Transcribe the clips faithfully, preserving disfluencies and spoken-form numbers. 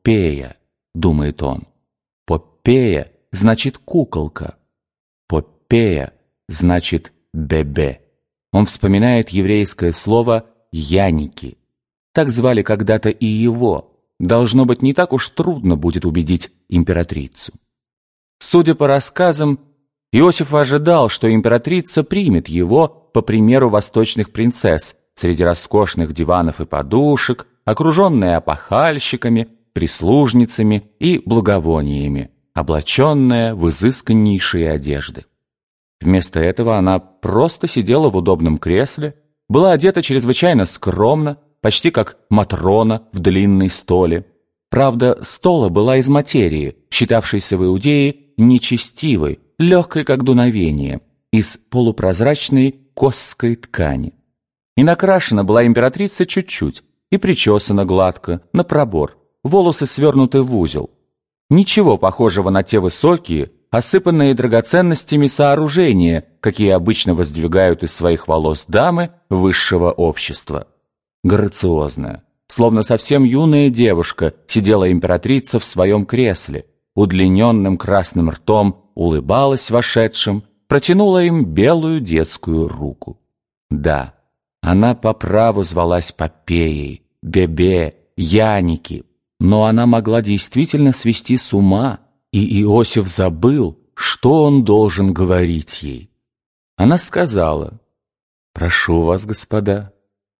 Поппея, думает он. Поппея значит куколка. Поппея значит бебе. Он вспоминает еврейское слово «яники». Так звали когда-то и его. Должно быть, не так уж трудно будет убедить императрицу. Судя по рассказам, Иосиф ожидал, что императрица примет его по примеру восточных принцесс среди роскошных диванов и подушек, окруженная опахальщиками, прислужницами и благовониями, облаченная в изысканнейшие одежды. Вместо этого она просто сидела в удобном кресле, была одета чрезвычайно скромно, почти как Матрона в длинной столе. Правда, стола была из материи, считавшейся в Иудее нечестивой, легкой как дуновение, из полупрозрачной косской ткани. И накрашена была императрица чуть-чуть, и причесана гладко, на пробор, волосы свернуты в узел. Ничего похожего на те высокие, осыпанные драгоценностями сооружения, какие обычно воздвигают из своих волос дамы высшего общества. Грациозная, словно совсем юная девушка, сидела императрица в своем кресле, удлиненным красным ртом улыбалась вошедшим, протянула им белую детскую руку. Да, она по праву звалась Поппеей, Бебе, Яники, но она могла действительно свести с ума, и Иосиф забыл, что он должен говорить ей. Она сказала: «Прошу вас, господа».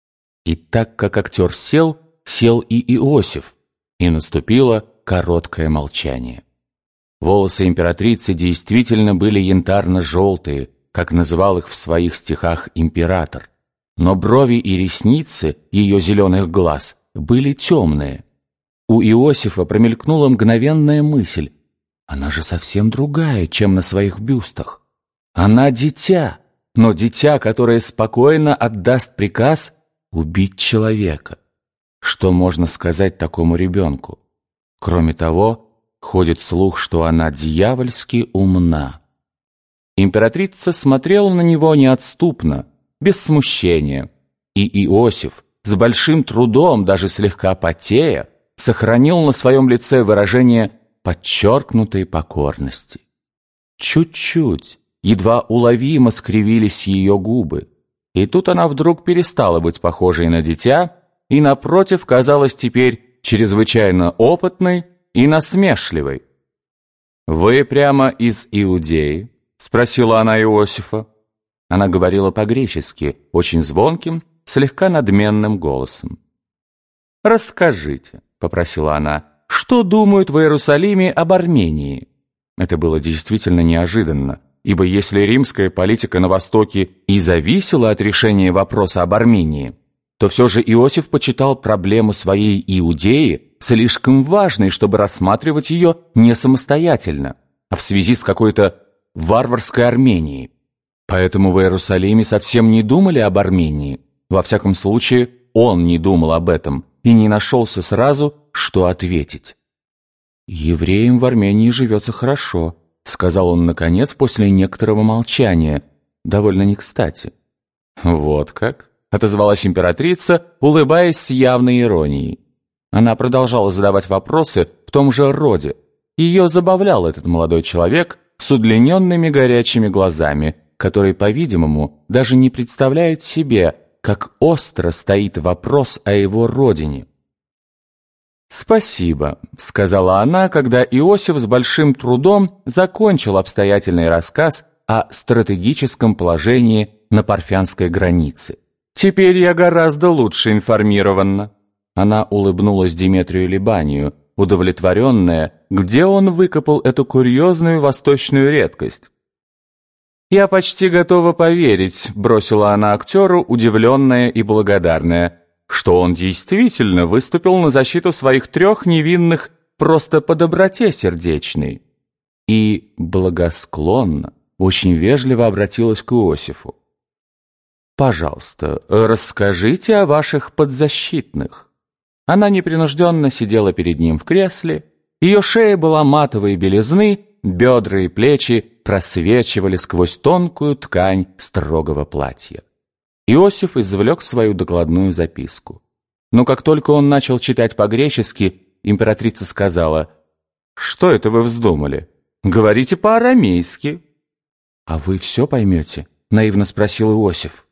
И так как актер сел, сел и Иосиф, и наступило короткое молчание. Волосы императрицы действительно были янтарно-желтые, как называл их в своих стихах император, но брови и ресницы ее зеленых глаз были темные. У Иосифа промелькнула мгновенная мысль: она же совсем другая, чем на своих бюстах. Она дитя, но дитя, которое спокойно отдаст приказ убить человека. Что можно сказать такому ребенку? Кроме того, ходит слух, что она дьявольски умна. Императрица смотрела на него неотступно, без смущения, и Иосиф, с большим трудом, даже слегка потея, сохранил на своем лице выражение подчеркнутой покорности. Чуть-чуть, едва уловимо скривились ее губы, и тут она вдруг перестала быть похожей на дитя и, напротив, казалась теперь чрезвычайно опытной и насмешливой. «Вы прямо из Иудеи?» — спросила она Иосифа. Она говорила по-гречески, очень звонким, слегка надменным голосом. «Расскажите», — попросила она, — «что думают в Иерусалиме об Армении?» Это было действительно неожиданно, ибо если римская политика на Востоке и зависела от решения вопроса об Армении, то все же Иосиф почитал проблему своей Иудеи слишком важной, чтобы рассматривать ее не самостоятельно, а в связи с какой-то варварской Арменией. Поэтому в Иерусалиме совсем не думали об Армении. Во всяком случае, он не думал об этом и не нашелся сразу, что ответить. «Евреям в Армении живется хорошо», — сказал он, наконец, после некоторого молчания, довольно не кстати. «Вот как?» — отозвалась императрица, улыбаясь с явной иронией. Она продолжала задавать вопросы в том же роде. Ее забавлял этот молодой человек с удлиненными горячими глазами, который, по-видимому, даже не представляет себе, как остро стоит вопрос о его родине. «Спасибо», — сказала она, когда Иосиф с большим трудом закончил обстоятельный рассказ о стратегическом положении на парфянской границе. «Теперь я гораздо лучше информирована». Она улыбнулась Деметрию Либанию, удовлетворенная, где он выкопал эту курьезную восточную редкость. «Я почти готова поверить», — бросила она актеру, удивленная и благодарная, что он действительно выступил на защиту своих трех невинных просто по доброте сердечной. И благосклонно, очень вежливо обратилась к Иосифу. «Пожалуйста, расскажите о ваших подзащитных». Она непринужденно сидела перед ним в кресле, ее шея была матовой белизны, бедра и плечи просвечивали сквозь тонкую ткань строгого платья. Иосиф извлек свою докладную записку. Но как только он начал читать по-гречески, императрица сказала: «Что это вы вздумали? Говорите по-арамейски». «А вы все поймете?» — наивно спросил Иосиф.